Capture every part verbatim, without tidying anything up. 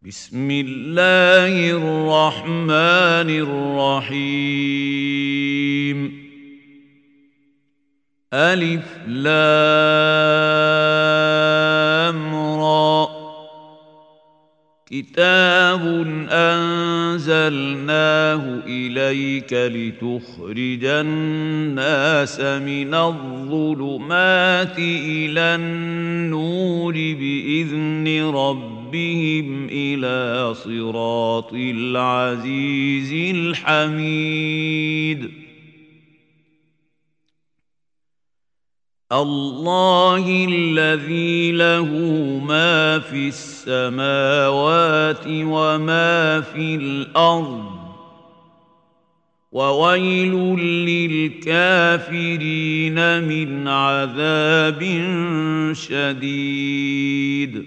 بسم الله الرحمن الرحيم. ألف لام را. كتاب أنزلناه إليك لتخرج الناس من الظلمات إلى النور بإذن ربهم إلى صراط العزيز الحميد. الله الذي له ما في السماوات وما في الأرض وويل للكافرين من عذاب شديد.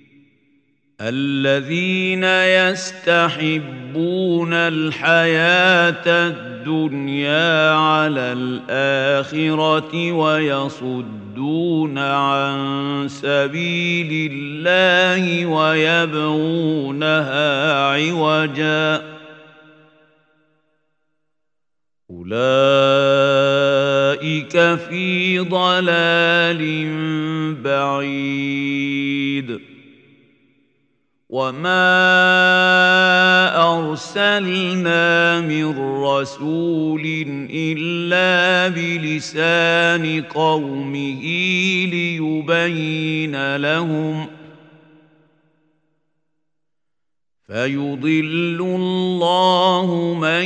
الذين يستحبون الحياة الدنيا على الآخرة ويصدون عن سبيل الله ويبغونها عوجا أولئك في ضلال بعيد. وما أرسلنا من رسول إلا بلسان قومه ليبين لهم فيضل الله من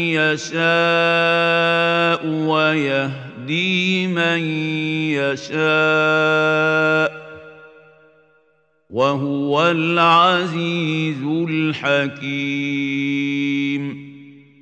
يشاء ويهدي من يشاء وهو العزيز الحكيم.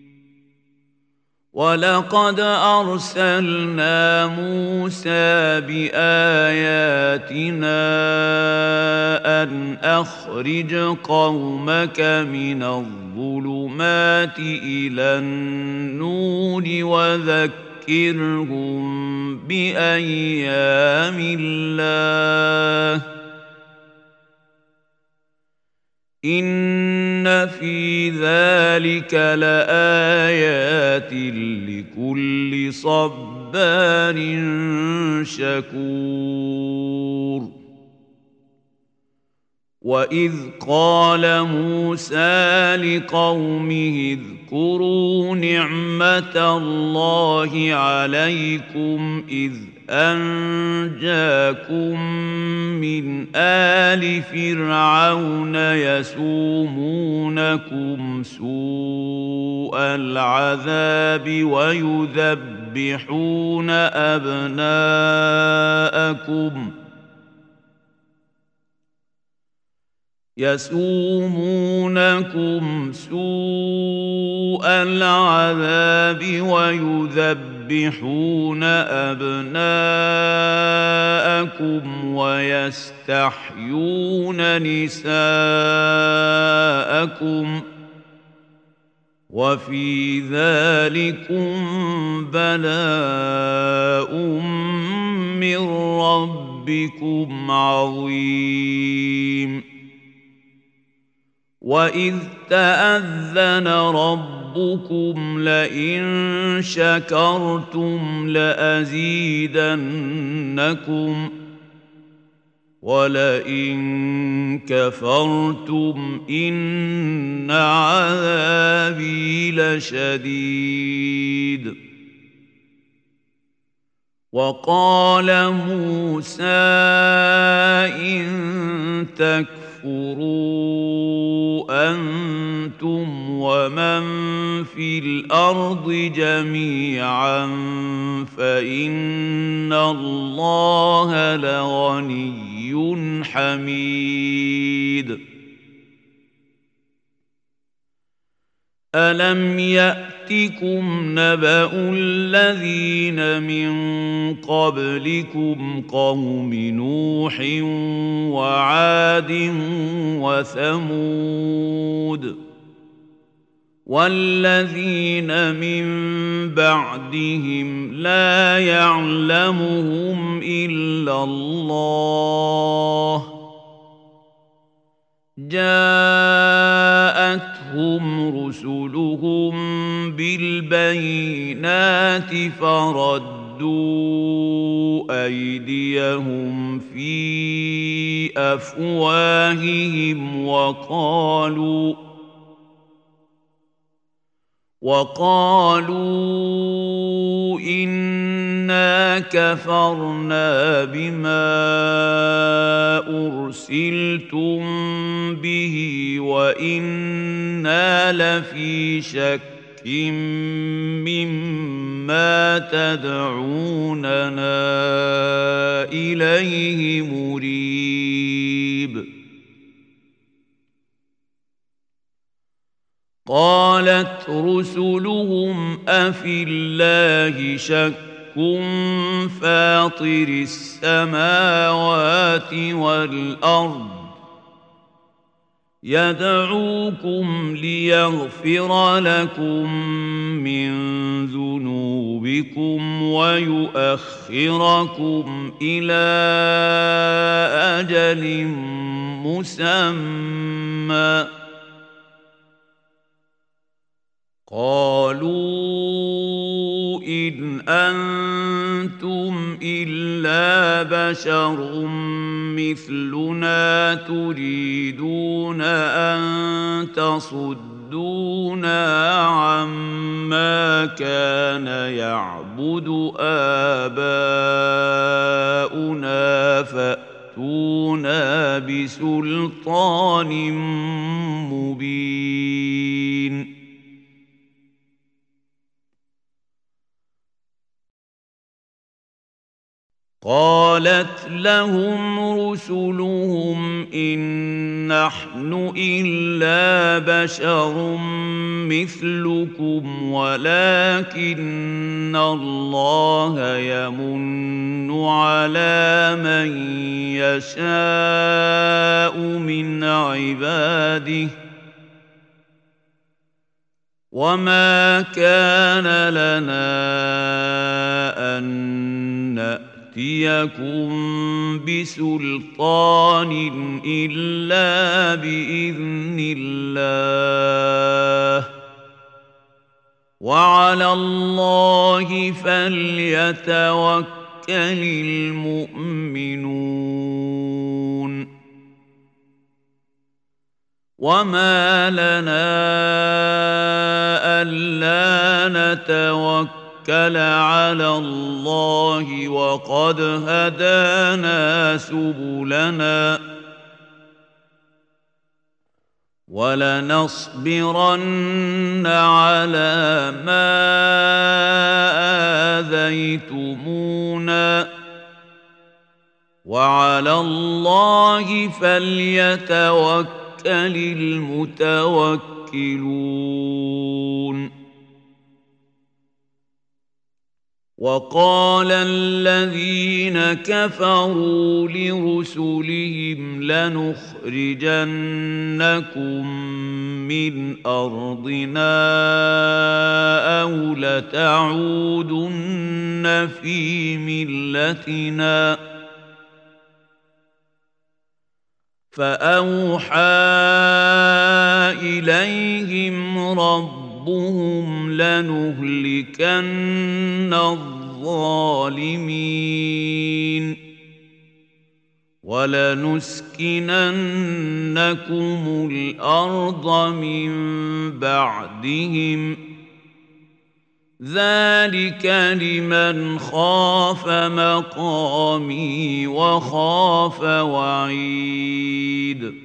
ولقد أرسلنا موسى بآياتنا أن أخرج قومك من الظلمات إلى النور وذكرهم بأيام الله إن في ذلك لآيات لكل صبار شكور. وإذ قال موسى لقومه اذكروا نعمة الله عليكم إذ أنجاكم من آل فرعون يسومونكم سوء العذاب ويذبحون أبناءكم يسومونكم سوء العذاب ويذبحون أبناءكم ويستحيون نساءكم وفي ذلكم بلاء من ربكم عظيم. وإذ تأذن ربكم لئن شكرتم لأزيدنكم ولئن كفرتم إن عذابي لشديد. وقال موسى إن تكفروا أنتم ومن في الأرض جميعا فإن الله لغني حميد. ألم يأتكم نبأ الذين من قبلكم قوم نوح وعاد وثمود والذين من بعدهم لا يعلمهم إلا الله جاء جاءتهم رسلهم بالبينات فردوا أيديهم في أفواههم وقالوا وقالوا إنا كفرنا بما أرسلتم به وإنا لفي شك مما تدعوننا إليه مريب قالت رسلهم أفي الله شك فاطر السماوات والأرض يدعوكم ليغفر لكم من ذنوبكم ويؤخركم إلى أجل مسمى قالوا إن أنتم إلا بشر مثلنا تريدون أن تصدونا عما كان يعبد آباؤنا فأتونا بسلطان مبين قالت لهم رسلهم إن نحن إلا بشر مثلكم ولكن الله يمن على من يشاء من عباده وما كان لنا أن نأتيكم بسلطان إلا بإذن الله وعلى الله فليتوكل المؤمنون وما لنا ألا نتوكل على الله وقد هدانا سبلنا ولنصبرن على ما آذيتمونا وعلى الله فليتوكل المتوكلون وقال الذين كفروا لرسلهم لنخرجنكم من أرضنا أو لتعودن في ملتنا فأوحى إليهم ربهم لنهلكن الظالمين ولنسكننكم الأرض من بعدهم ذلك لمن خاف مقامي وخاف وعيد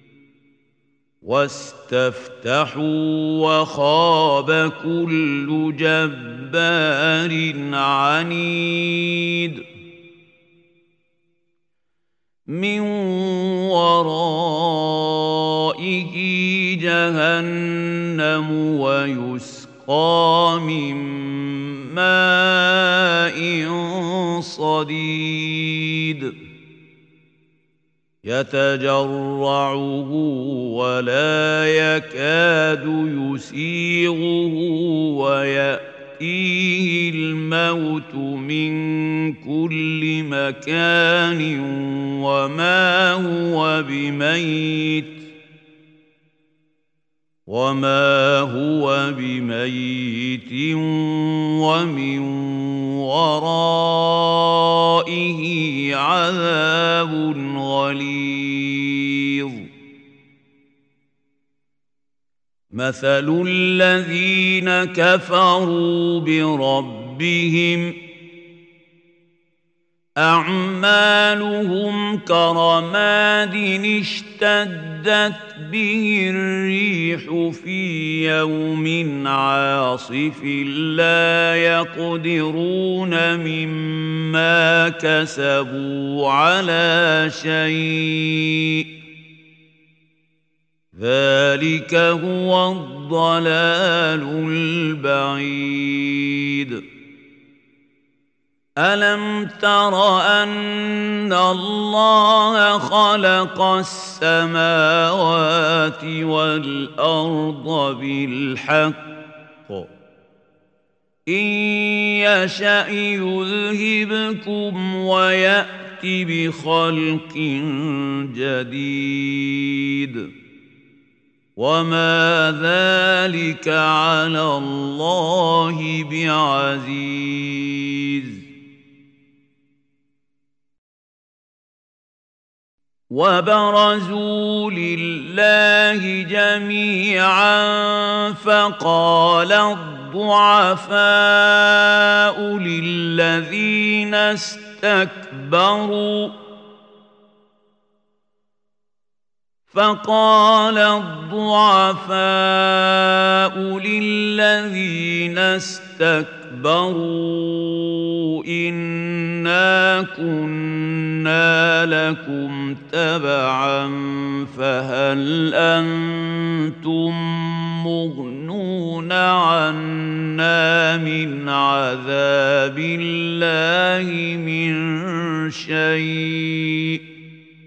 واستفتحوا وخاب كل جبار عنيد من ورائه جهنم ويسقى من ماء صديد يتجرعه ولا يكاد يسيغه ويأتيه الموت من كل مكان وما هو بميت وما هو بميت ومن ورائه عذاب غليظ مثل الذين كفروا بربهم أعمالهم كرماد اشتدت به الريح في يوم عاصف لا يقدرون مما كسبوا على شيء ذلك هو الضلال البعيد ألم تر أن الله خلق السماوات والأرض بالحق إن يشأ يذهبكم ويأت بخلق جديد وما ذلك على الله بعزيز وبرزوا لله جميعا فقال الضعفاء للذين استكبروا فقال الضعفاء للذين استكبروا إنا كنا لكم تبعا فهل أنتم مغنون عنا من عذاب الله من شيء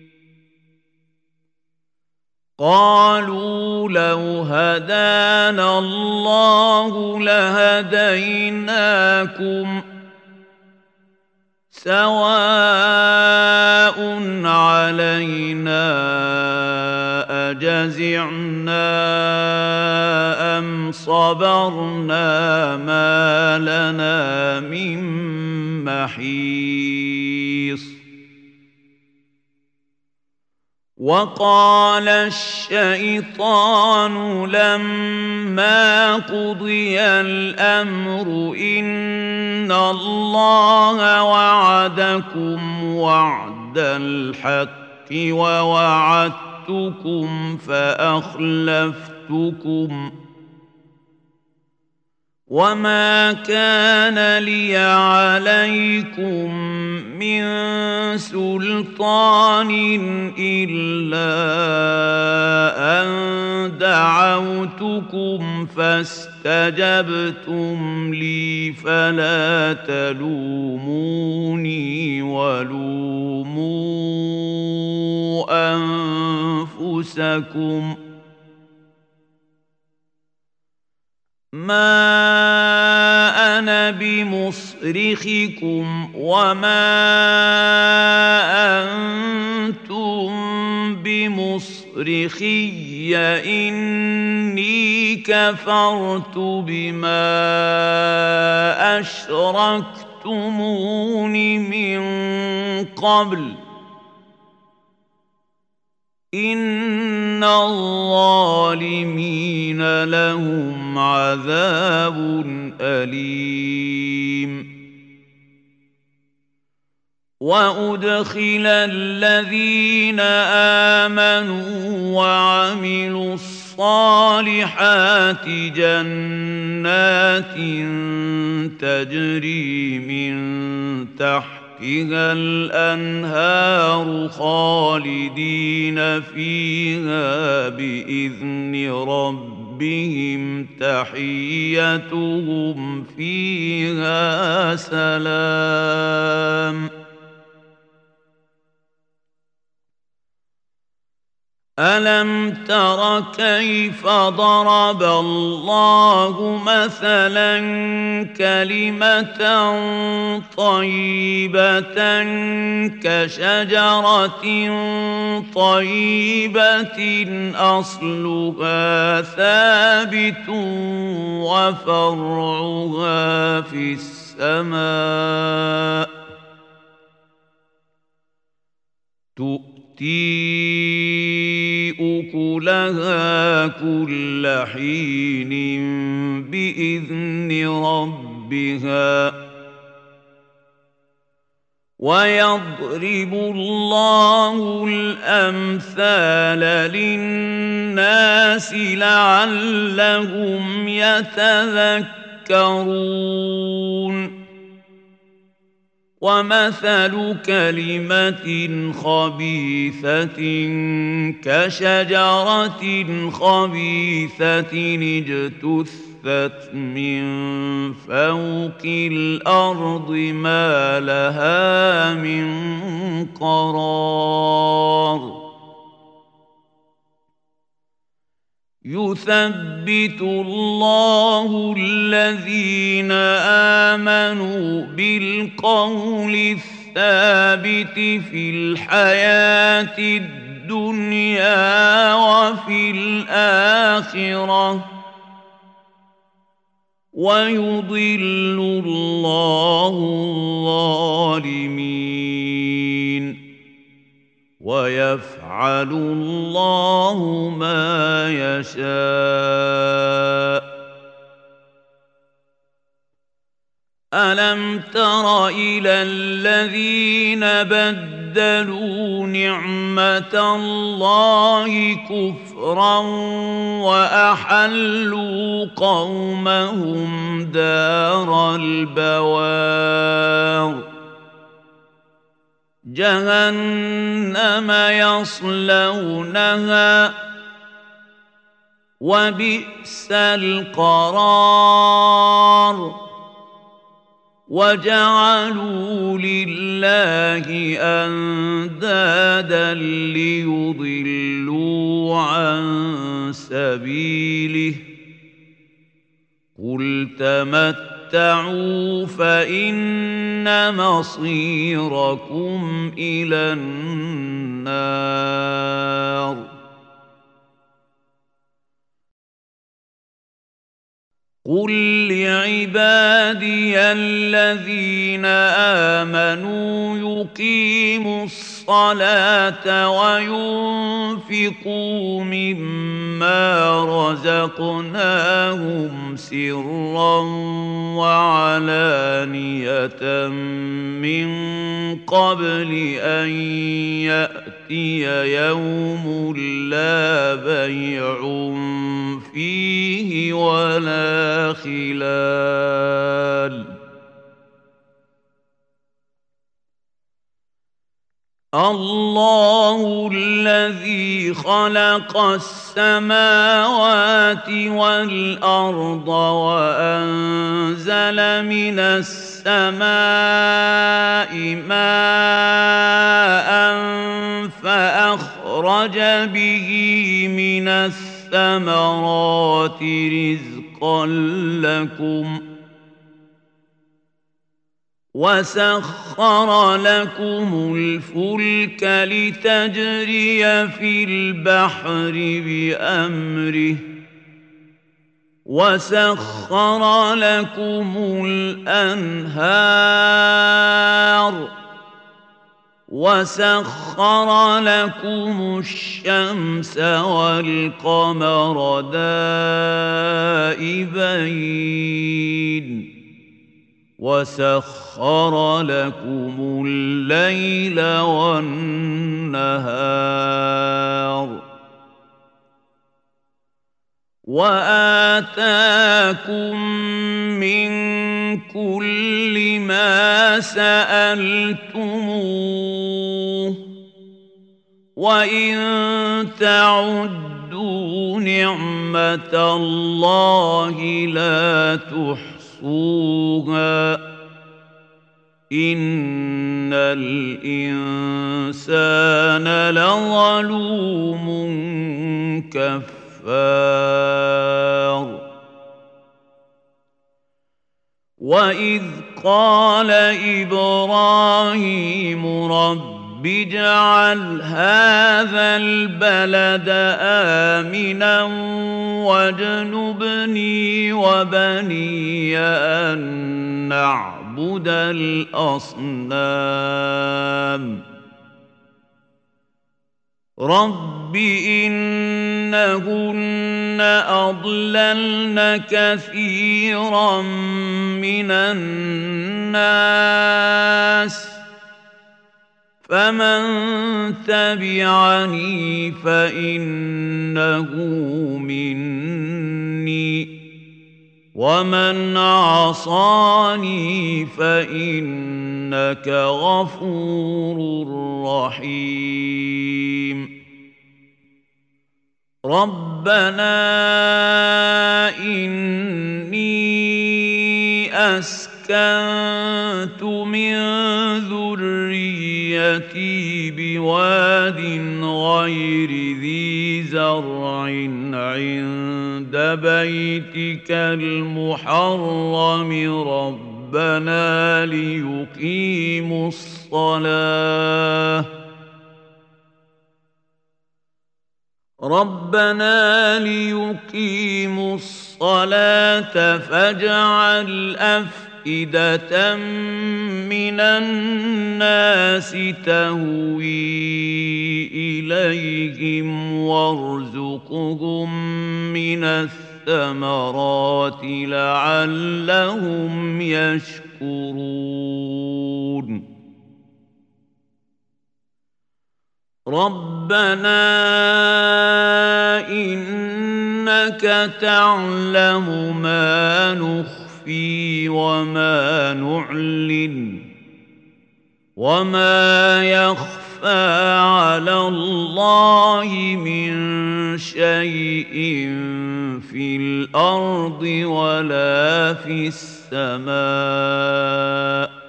قالوا لو هدانا الله لهديناكم سواء علينا أجزعنا أم صبرنا ما لنا من محيص وقال الشيطان لما قضي الأمر إن الله وعدكم وعد الحق ووعدتكم فأخلفتكم وما كان لي عليكم من سلطان إلا أن دعوتكم فاستجبتم لي فلا تلوموني ولوموا أنفسكم ما أنا بمصرخكم وما أنتم بمصرخي إني كفرت بما أشركتمون من قبل إن الظالمين لهم عذاب أليم وأدخل الذين آمنوا وعملوا الصالحات جنات تجري من تحت تحتها الأنهار خالدين فيها بإذن ربهم تحيتهم فيها سلام ألم تر كيف ضرب الله مثلا كلمة طيبة كشجرة طيبة أصلها ثابت وفرعها في السماء تؤتي أكلها كل حين بإذن ربها ويضرب الله الأمثال للناس لعلهم يتذكرون ومثل كلمة خبيثة كشجرة خبيثة اجتثت من فوق الأرض ما لها من قرار يثبت الله الذين آمنوا بالقول الثابت في الحياة الدنيا وفي الآخرة ويضل الله الظالمين ويفعل الله ما يشاء ألم تر إلى الذين بدلوا نعمة الله كفرا وأحلوا قومهم دار البوار جهنم يصلونها وبئس القرار وجعلوا لله أندادا ليضلوا عن سبيله قل تمتعوا فإن مصيركم إلى النار قل لعبادي الذين آمنوا يقيموا الصلاة وينفقوا مما رزقناهم سرا وعلانية من قبل أن يأتي يوم لا بيع فيه ولا خلال الله الذي خلق السماوات والأرض وأنزل من السماء ماء فأخرج به من الثمرات رزقا لكم وسخر لكم الفلك لتجري في البحر بأمره وسخر لكم الأنهار وسخر لكم الشمس والقمر دائبين وسخر لكم الليل والنهار وآتاكم من كل ما سألتموه وإن تعدوا نعمة الله لا تحصوها إن الإنسان لظلوم كفار وإذ قال إبراهيم رب اجعل هذا البلد آمنا واجنبني وبني أن نعبد الأصنام رب إنهن أضللن كثيرا من الناس فمن تبعني فإنه مني ومن عصاني فإنك غفور رحيم ربنا إني أسكنت من ذريتي بواد غير ذي زرع عند بيتك المحرم ربنا ليقيموا الصلاة ربنا ليقيموا الصلاة فاجعل أفئدة من الناس تهوي إليهم وارزقهم من الثمرات لعلهم يشكرون ربنا إنك تعلم ما نخفي وما نعلن وما يخفى على الله من شيء في الأرض ولا في السماء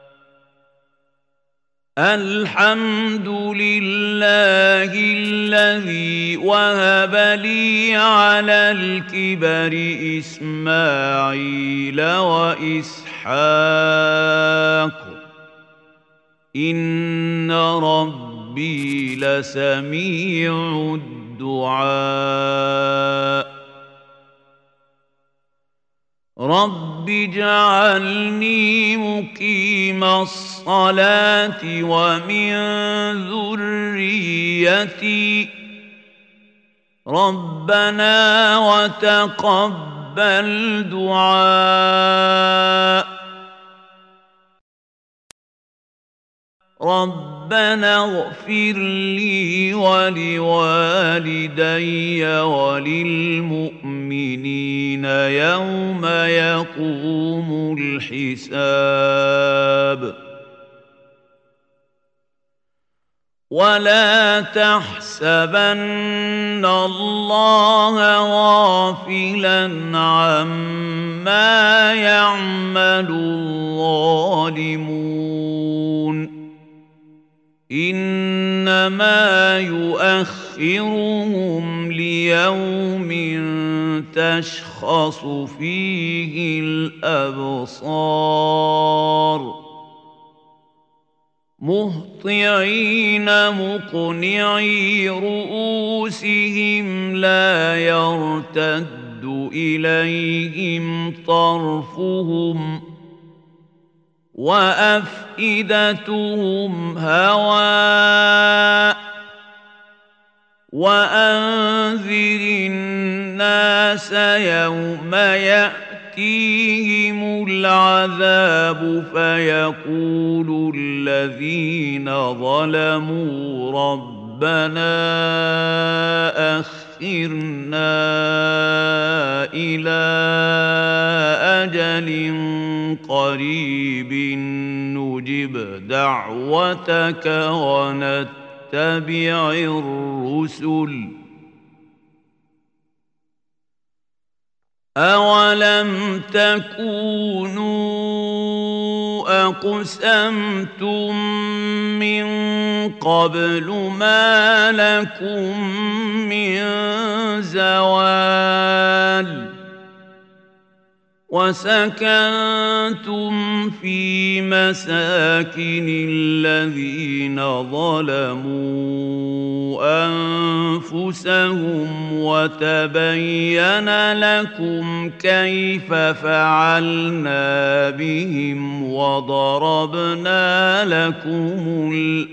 الحمد لله الذي وهب لي على الكبر إسماعيل وإسحاق إن ربي لسميع الدعاء رب اجعلني مقيم الصلاة ومن ذريتي ربنا وتقبل دعاء ربنا اغفر لي ولوالدي وللمؤمنين يوم يقوم الحساب ولا تحسبن الله غافلا عما يعمل الظالمون إنما يؤخرهم ليوم تشخص فيه الأبصار مهطعين مقنعي رؤوسهم لا يرتد إليهم طرفهم وأفئدتهم هواء وأنذر الناس يوم يأتيهم العذاب فيقول الذين ظلموا ربنا أخرنا إلى أجل قريب نجب دعوتك ونتبع الرسل أولم تكونوا أقسمتم من قبل ما لكم من زوال وسكنتم في مساكن الذين ظلموا أنفسهم وتبين لكم كيف فعلنا بهم وضربنا لكم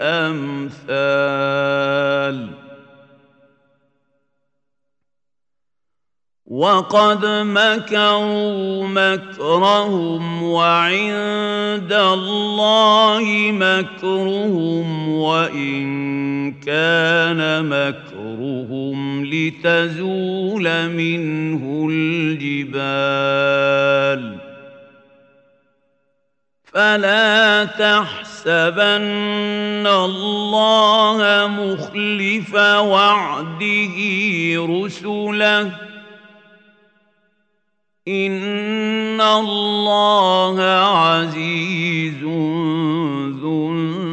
الأمثال وقد مكروا مكرهم وعند الله مكرهم وإن كان مكرهم لتزول منه الجبال فلا تحسبن الله مخلف وعده رسله إن الله عزيز ذو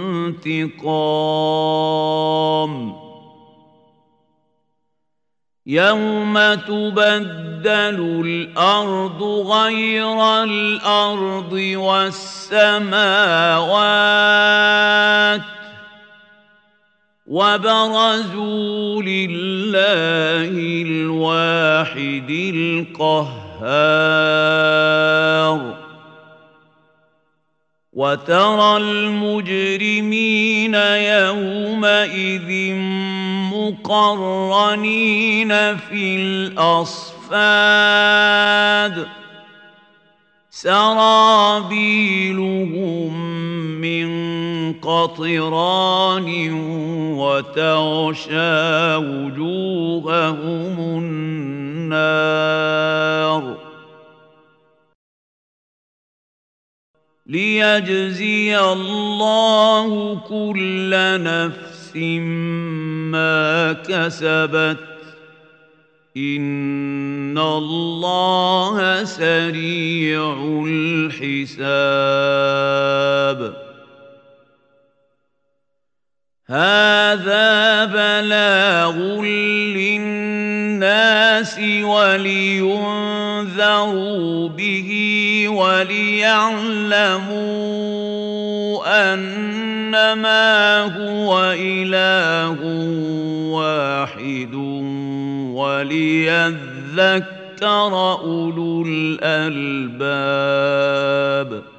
انتقام يوم تبدل الأرض غير الأرض والسماوات وبرزوا لله الواحد القهار وترى المجرمين يومئذ مقرنين في الأصفاد سرابيلهم من قطران وتغشى وجوههم النار ليجزي الله كل نفس ما كسبت إن الله سريع الحساب هذا بلاغ للناس ولينذروا به وليعلموا أنما هو إله واحد وليذكر أولو الألباب